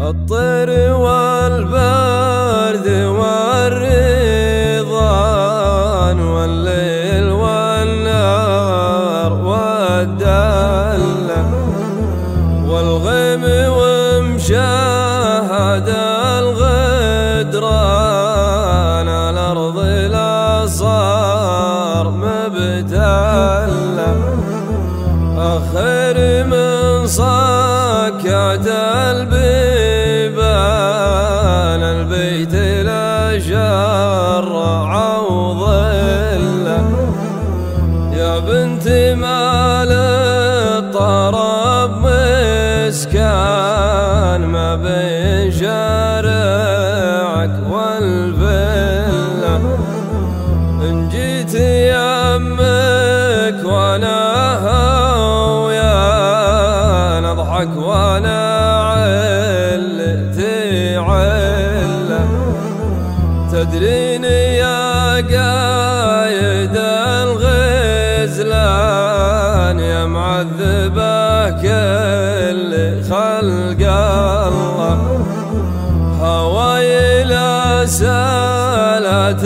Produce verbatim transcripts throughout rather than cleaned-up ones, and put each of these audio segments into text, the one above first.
الطير والبرد والرضوان والليل والنار والدلة والغيم ومشاهد الغدران الأرض لا صار مبتلة أخير من صكعة البيبان البيت لا شرع وظله يا بنت مال الطرب مسكان ما بين شارعك والفله إن جيت يمك وانا هويان اضحك وانا علتي عله تدريني يا قايد الغزلان يا معذبه كل خلق الله هواي لا سالت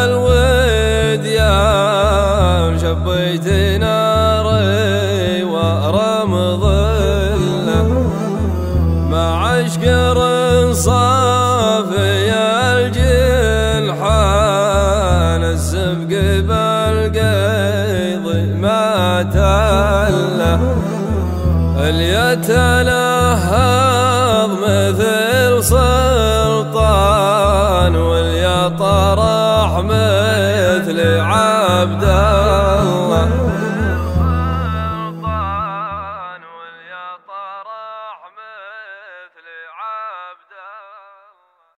الوديان شبيت ناري ورمض له ما عشقر صافي الجلحان السبق بالقيض ما تله اليتلهض مثل سلطان واليا طرح مثل عبد الله